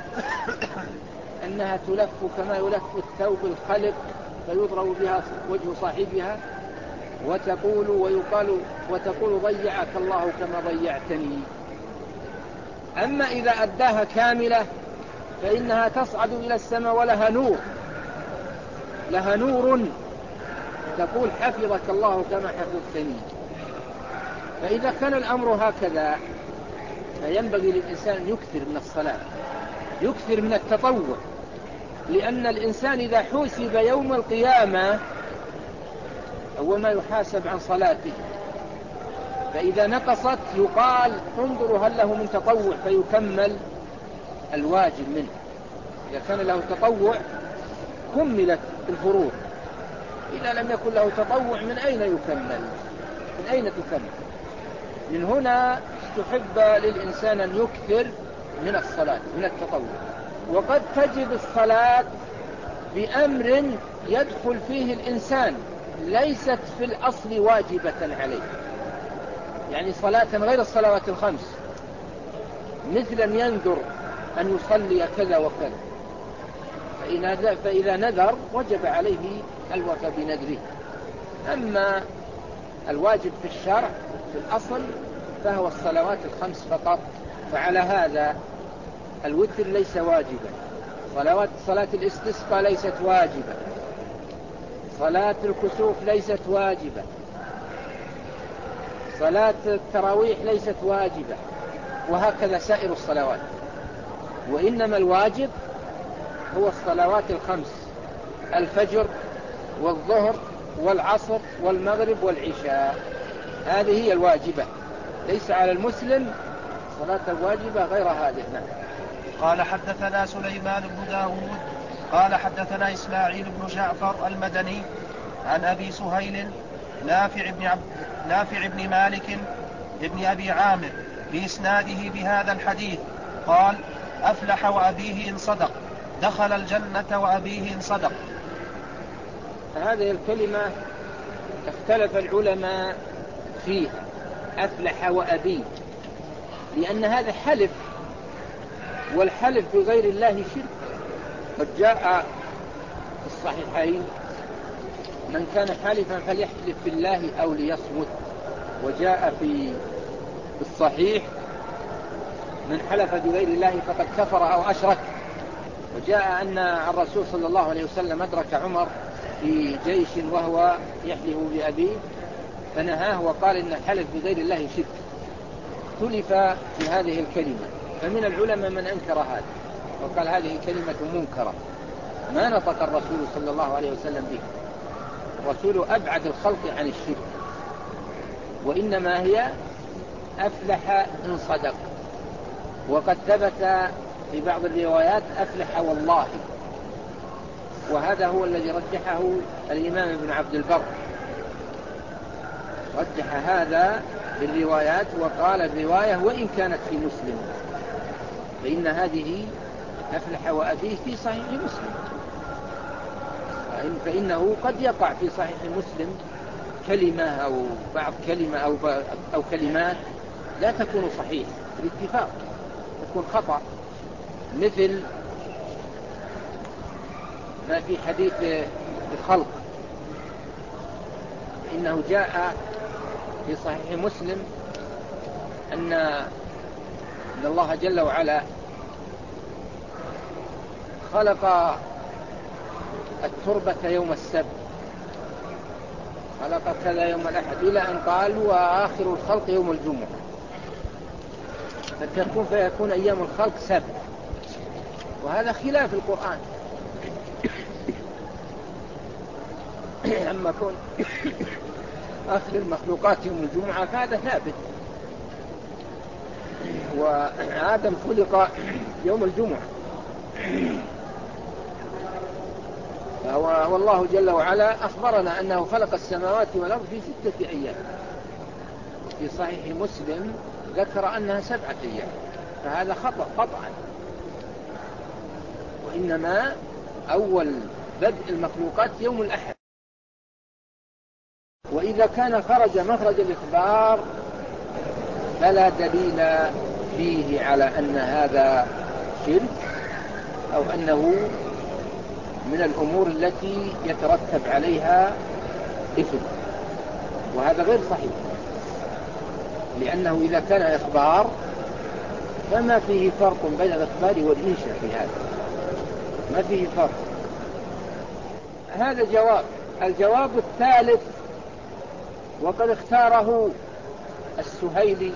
S2: أنها تلف كما يلف الثوب الخلق فيضرب بها وجه صاحبها وتقول ويقال وتقول ضيعك الله كما ضيعتني. أما إذا أداها كاملة فإنها تصعد إلى السماء ولها نور، لها نور تقول حفظك الله كما حفظتني. فإذا كان الأمر هكذا فينبغي للإنسان يكثر من الصلاة، يكثر من التطوع، لأن الإنسان إذا حوسب يوم القيامة أول ما يحاسب عن صلاته، فإذا نقصت يقال انظروا هل له من تطوع فيكمل الواجب منه. إذا كان له تطوع كملت الفروض، إذا لم يكن له تطوع من أين يكمل؟ من أين تكمل؟ من هنا تحب للإنسان أن يكثر من الصلاة من التطوع. وقد تجد الصلاة بأمر يدخل فيه الإنسان ليست في الأصل واجبة عليه، يعني صلاة غير الصلوات الخمس، مثل أن ينذر أن يصلي كذا وكذا، فإذا نذر وجب عليه الوفاء بنذره. أما الواجب في الشرع في الأصل فهو الصلوات الخمس فقط. فعلى هذا الوتر ليس واجبا، صلوات صلاة الاستسقاء ليست واجبة، صلاة الكسوف ليست واجبة، صلاة التراويح ليست واجبة، وهكذا سائر الصلوات. وإنما الواجب هو الصلوات الخمس: الفجر والظهر والعصر والمغرب والعشاء، هذه هي الواجبة. ليس على المسلم صلاة الواجبة غير هذه. نعم.
S1: قال حدثنا سليمان بن داود قال حدثنا إسماعيل بن جعفر المدني عن أبي سهيل نافع بن, عبد نافع بن مالك ابن أبي عامر بإسناده بهذا الحديث قال: أفلح وأبيه إن صدق، دخل الجنة وأبيه إن صدق.
S2: هذه الكلمة اختلف العلماء فيها، أفلح وأبيه، لأن هذا حلف، والحلف بغير الله شرك. قد جاء في الصحيحين: من كان حالفا فليحلف بالله أو ليصمت. وجاء في الصحيح: من حلف بغير الله فقد كفر أو أشرك. وجاء أن الرسول صلى الله عليه وسلم أدرك عمر في جيش وهو يحلف بأبيه فنهاه وقال إن الحلف بغير الله شرك. اختلف في هذه الكلمة، فمن العلماء من أنكر هذا وقال هذه كلمة منكرة ما نطق الرسول صلى الله عليه وسلم به. الرسول أبعد الخلق عن الشرك، وإنما هي أفلح إن صدق. وقد ثبت في بعض الروايات أفلح والله، وهذا هو الذي رجحه الإمام ابن عبد البر، رجح هذا بالروايات وقال الرواية وإن كانت في مسلم، فإن هذه أفلح وأبيه في صحيح مسلم، فإنه قد يقع في صحيح مسلم كلمة أو بعض كلمة أو, أو كلمات لا تكون صحيح بالاتفاق، تكون خطأ، مثل ما في حديث الخلق، إنه جاء في صحيح مسلم أن أن الله جل وعلا خلق التربة يوم السبت، خلق كذا يوم الأحد، إلى أن قال وآخر الخلق يوم الجمعة، فتكون فيكون أيام الخلق سبت، وهذا خلاف القرآن. أما كون آخر المخلوقات يوم الجمعة فهذا ثابت، وآدم خلق يوم الجمعة. والله جل وعلا أخبرنا أنه خلق السماوات والأرض في ستة أيام، في صحيح مسلم ذكر أنها سبعة أيام، فهذا خطأ قطعا، وإنما أول بدء المخلوقات يوم الأحد. وإذا كان خرج مخرج الإخبار فلا دليل فيه على أن هذا شرك أو أنه من الأمور التي يترتب عليها إثم، وهذا غير صحيح، لأنه إذا كان إخبار فما فيه فرق بين الإخبار والإنشاء، في هذا ما فيه فرق. هذا جواب. الجواب الثالث وقد اختاره السهيلي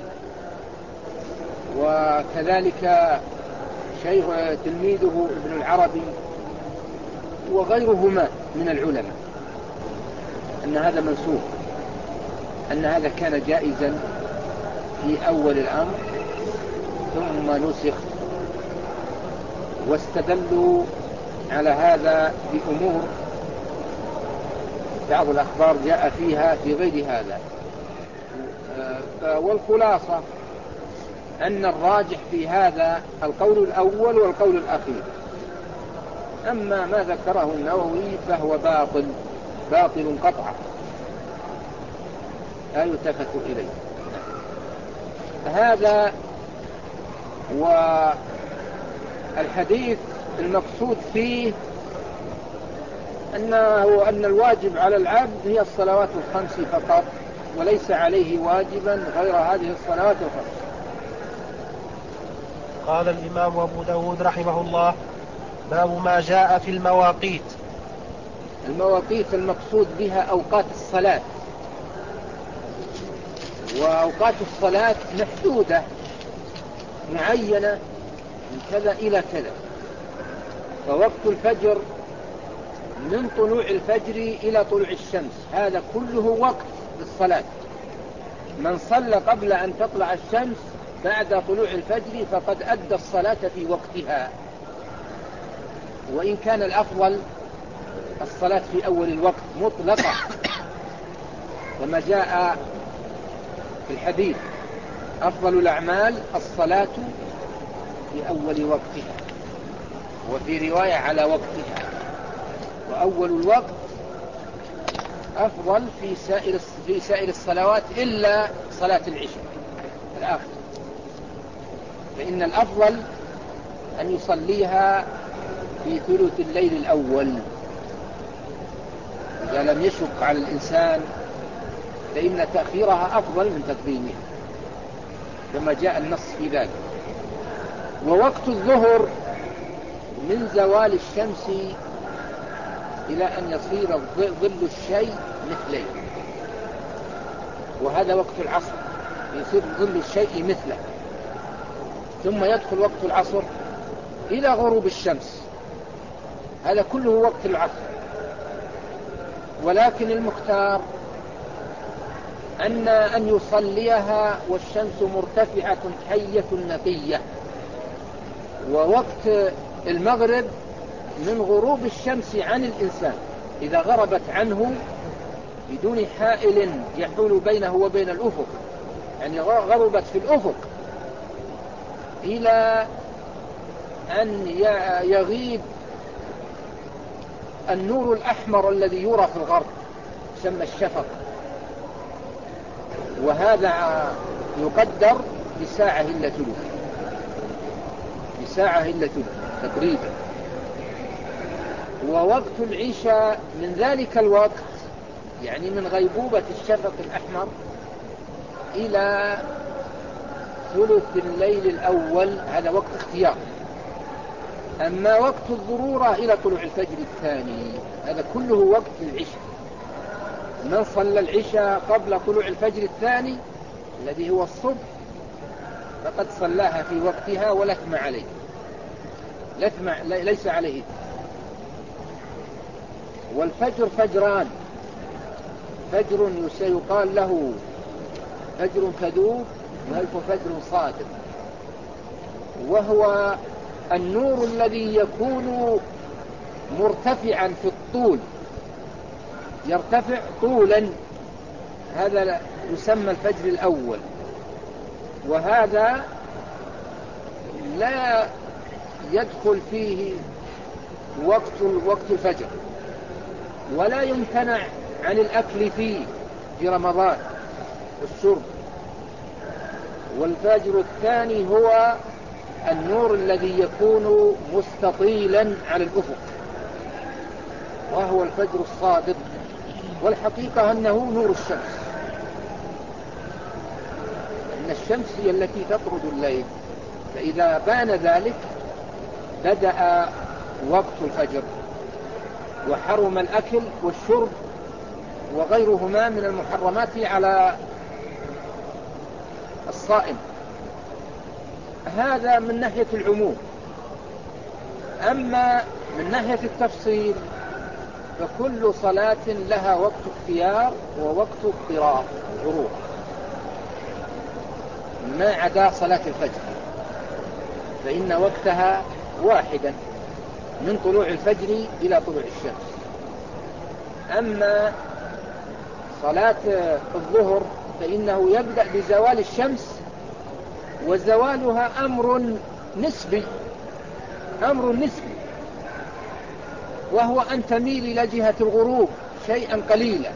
S2: وكذلك شيخ تلميذه ابن العربي وغيرهما من العلماء أن هذا منسوخ، أن هذا كان جائزا في أول الأمر ثم نسخ، واستدلوا على هذا بأمور بعض الأخبار جاء فيها في غير هذا. والخلاصة أن الراجح في هذا القول الأول والقول الأخير، أما ما ذكره النووي فهو باطل باطل قطعا لا يلتفت إليه. هذا والحديث المقصود فيه أنه أن الواجب على العبد هي الصلوات الخمس فقط، وليس عليه واجبا غير هذه الصلوات الخمس.
S1: قال الإمام أبو داود رحمه الله: باب ما جاء في المواقيت.
S2: المواقيت المقصود بها أوقات الصلاة، وأوقات الصلاة محدودة معينة من كذا إلى كذا. فوقت الفجر من طلوع الفجر إلى طلوع الشمس هذا كله وقت للصلاة. من صلى قبل أن تطلع الشمس بعد طلوع الفجر فقد أدى الصلاة في وقتها، وإن كان الأفضل الصلاة في أول الوقت مطلقة، كما جاء في الحديث: أفضل الأعمال الصلاة في أول وقتها، وفي رواية على وقتها، وأول الوقت أفضل في سائر في سائر الصلوات إلا صلاة العشاء الآخر، فإن الأفضل أن يصليها في ثلث الليل الأول إذا لم يشق على الإنسان، فإن تأخيرها أفضل من تقديمها كما جاء النص في ذلك. ووقت الظهر من زوال الشمس إلى أن يصير ظل الشيء مثله، وهذا وقت العصر يصير ظل الشيء مثله، ثم يدخل وقت العصر إلى غروب الشمس، هذا كله وقت العصر. ولكن المختار أن أن يصليها والشمس مرتفعة حية نقية. ووقت المغرب من غروب الشمس عن الإنسان، إذا غربت عنه بدون حائل يحول بينه وبين الأفق، يعني غربت في الأفق إلى أن يغيب النور الأحمر الذي يرى في الغرب يسمى الشفق، وهذا يقدر بساعة إلا ثلث، بساعة إلا ثلث تقريبا. ووقت العشاء من ذلك الوقت، يعني من غيبوبة الشفق الأحمر إلى ثلث الليل الأول، هذا وقت اختيار. أما وقت الضرورة إلى طلوع الفجر الثاني، هذا كله وقت العشاء. من صلى العشاء قبل طلوع الفجر الثاني الذي هو الصبح فقد صلاها في وقتها ولا إثم عليه، لا إثم ليس عليه. والفجر فجران: فجر يقال له فجر كذوب، وفجر صادق، وهو النور الذي يكون مرتفعا في الطول، يرتفع طولا، هذا يسمى الفجر الأول. وهذا لا يدخل فيه وقت وقت الفجر، ولا يمتنع عن الأكل فيه في رمضان والشرب. والفجر الثاني هو النور الذي يكون مستطيلا على الأفق، وهو الفجر الصادق، والحقيقة أنه نور الشمس، لأن الشمس هي التي تطرد الليل، فإذا بان ذلك بدأ وقت الفجر، وحرم الأكل والشرب وغيرهما من المحرمات على الصائم. هذا من ناحية العموم. أما من ناحية التفصيل فكل صلاة لها وقت اختيار ووقت اضطرار ضرورة، ما عدا صلاة الفجر فإن وقتها واحدا من طلوع الفجر إلى طلوع الشمس. أما صلاة الظهر فإنه يبدأ بزوال الشمس، وزوالها أمر نسبي، أمر نسبي، وهو أن تميل إلى جهة الغروب شيئا قليلا،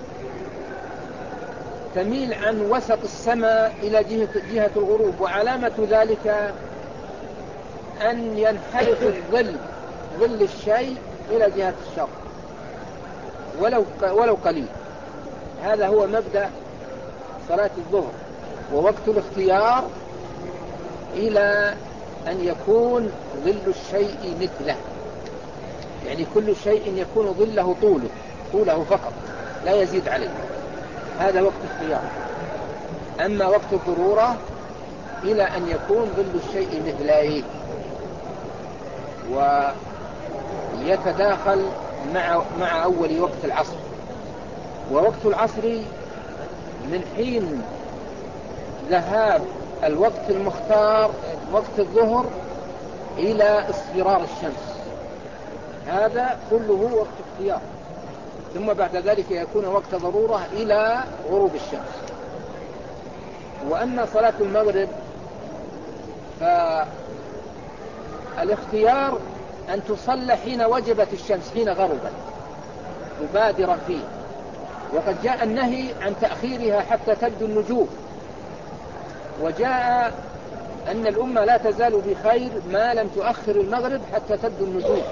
S2: تميل عن وسط السماء إلى جهة, جهة الغروب. وعلامة ذلك أن ينحرف الظل ظل الشيء إلى جهة الشرق ولو, ولو قليل. هذا هو مبدأ صلاة الظهر. ووقت الاختيار إلى أن يكون ظل الشيء مثله، يعني كل شيء يكون ظله طوله طوله فقط لا يزيد عليه، هذا وقت اختيار. أما وقت الضرورة إلى أن يكون ظل الشيء مثله، ويتداخل مع مع أول وقت العصر. ووقت العصر من حين ذهاب الوقت المختار وقت الظهر إلى اصفرار الشمس، هذا كله وقت اختيار. ثم بعد ذلك يكون وقت ضرورة إلى غروب الشمس. وأما صلاة المغرب فالاختيار أن تصلى حين وجبت الشمس، حين غربت مبادرا فيه، وقد جاء النهي عن تأخيرها حتى تبدو النجوم، وجاء أن الأمة لا تزال بخير ما لم تؤخر المغرب حتى تبدو النجوم،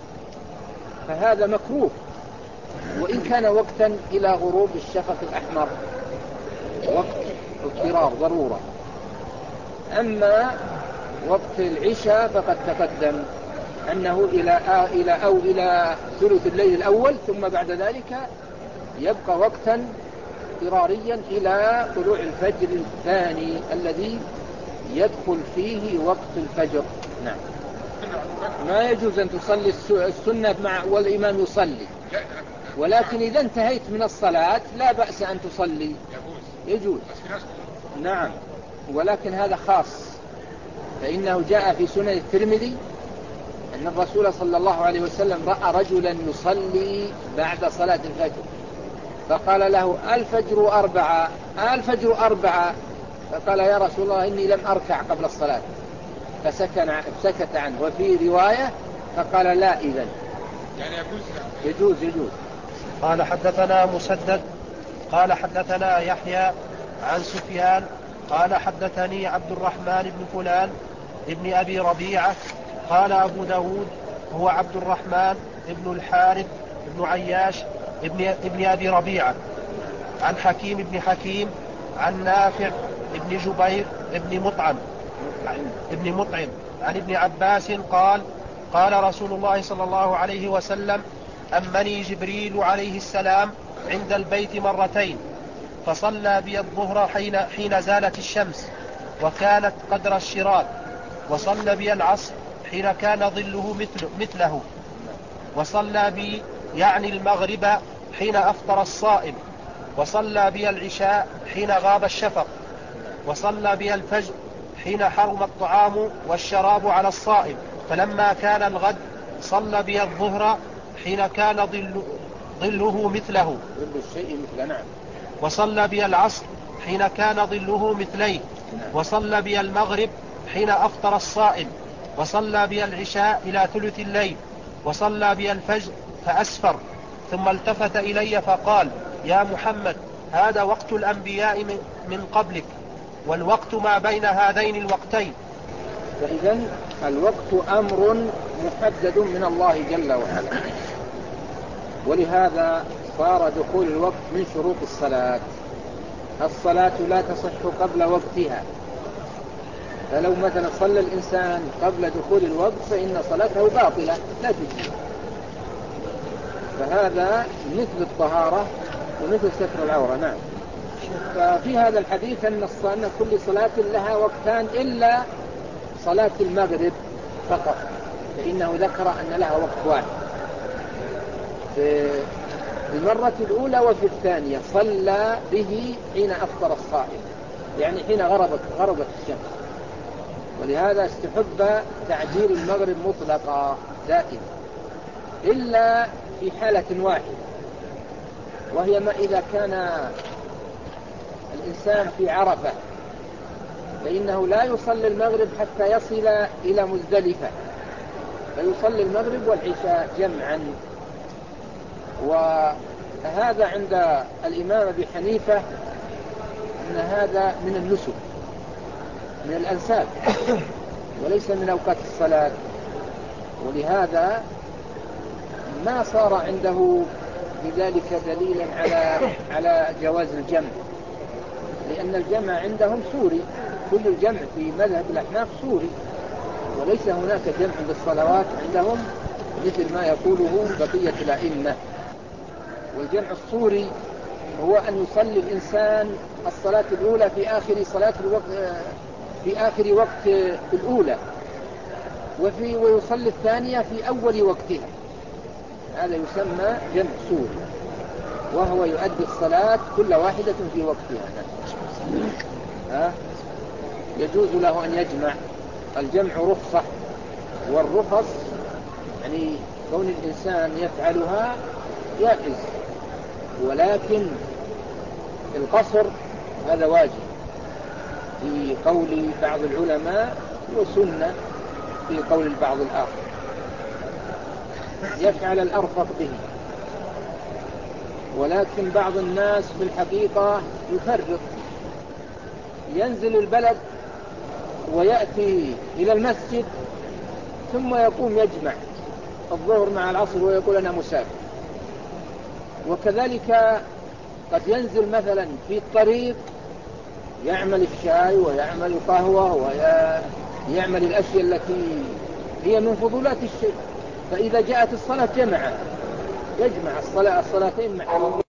S2: فهذا مكروه وإن كان وقتا إلى غروب الشفق الأحمر، وقت اضطرار ضرورة. أما وقت العشاء فقد تقدم أنه إلى إلى أو إلى ثلث الليل الأول، ثم بعد ذلك يبقى وقتا اضطراريا إلى طلوع الفجر الثاني الذي يدخل فيه وقت الفجر. نعم. ما يجوز أن تصلي السنة مع والإمام يصلي، ولكن إذا انتهيت من الصلاة لا بأس أن تصلي، يجوز. نعم، ولكن هذا خاص، فإنه جاء في سنن الترمذي أن الرسول صلى الله عليه وسلم رأى رجلا يصلي بعد صلاة الفجر، فقال له الفجر أربعة الفجر أربعة فقال يا رسول الله إني لم أركع قبل الصلاة، فسكت عنه. وفي رواية فقال لا إذن
S3: يعني يجوز
S2: يجوز يجوز.
S1: قال حدثنا مسدد قال حدثنا يحيى عن سفيان قال حدثني عبد الرحمن بن فلان ابن أبي ربيعة قال أبو داود هو عبد الرحمن ابن الحارث ابن عياش ابن, ابن أبي ربيعة عن حكيم ابن حكيم عن نافع ابن جبير ابن مطعم ابن مطعم عن ابن عباس قال قال رسول الله صلى الله عليه وسلم أمني جبريل عليه السلام عند البيت مرتين، فصلى بي الظهر حين, حين زالت الشمس وكانت قدر الشراك، وصلى بي العصر حين كان ظله مثل مثله، وصلى بي يعني المغرب حين أفطر الصائم، وصلى بي العشاء حين غاب الشفق، وصلى بي الفجر حين حرم الطعام والشراب على الصائم، فلما كان الغد صلى بي الظهر حين كان ظل ظله مثله
S2: ظل الشيء مثل نعم،
S1: وصلى بي العصر حين كان ظله مثليه، وصلى بي المغرب حين أفطر الصائم، وصلى بي العشاء إلى ثلث الليل، وصلى بي الفجر فأسفر، ثم التفت إلي فقال يا محمد هذا وقت الأنبياء من قبلك، والوقت ما بين هذين الوقتين.
S2: فإذن الوقت أمر محدد من الله جل وعلا، ولهذا صار دخول الوقت من شروط الصلاة. الصلاة لا تصح قبل وقتها، فلو مثلا صلى الإنسان قبل دخول الوقت فإن صلاته باطلة لا تجزي، فهذا مثل الطهارة ومثل ستر العورة. نعم. ففي هذا الحديث أن كل صلاة لها وقتان إلا صلاة المغرب فقط، فإنه ذكر أن لها وقت واحد في المرة الأولى وفي الثانية صلى به حين أفطر الصائم، يعني حين غربت غربت الشمس، ولهذا استحب تعجيل المغرب مطلقا دائما إلا في حالة واحدة، وهي ما إذا كان الإنسان في عرفة فإنه لا يصلي المغرب حتى يصل إلى مزدلفة، فيصلي المغرب والعشاء جمعا. وهذا عند الإمام أبي حنيفة أن هذا من النسك من الأنساب وليس من أوقات الصلاة، ولهذا ما صار عنده بذلك دليلا على على جواز الجمع، لأن الجمع عندهم سوري، كل الجمع في مذهب الأحناف سوري، وليس هناك جمع بالصلوات عندهم مثل ما يقوله بقية الأئمة. والجمع الصوري هو أن يصلي الإنسان الصلاة الأولى في آخر صلاة الوقت في آخر وقت الأولى، وفي ويصلي الثانية في أول وقتها، هذا يسمى جمع صوري، وهو يؤدي الصلاة كل واحدة في وقتها. ها؟ يجوز له أن يجمع. الجمع رخصة، والرخص يعني كون الإنسان يفعلها جائز، ولكن القصر هذا واجب في قول بعض العلماء وسنة في قول البعض الآخر، يفعل الأرفق به. ولكن بعض الناس في الحقيقة يفرق، ينزل البلد ويأتي إلى المسجد ثم يقوم يجمع الظهر مع العصر ويقول أنا مسافر. وكذلك قد ينزل مثلا في الطريق يعمل الشاي ويعمل القهوة ويعمل الأشياء التي هي من فضولات الشيء، فإذا جاءت الصلاة جمع يجمع الصلاة الصلاتين مع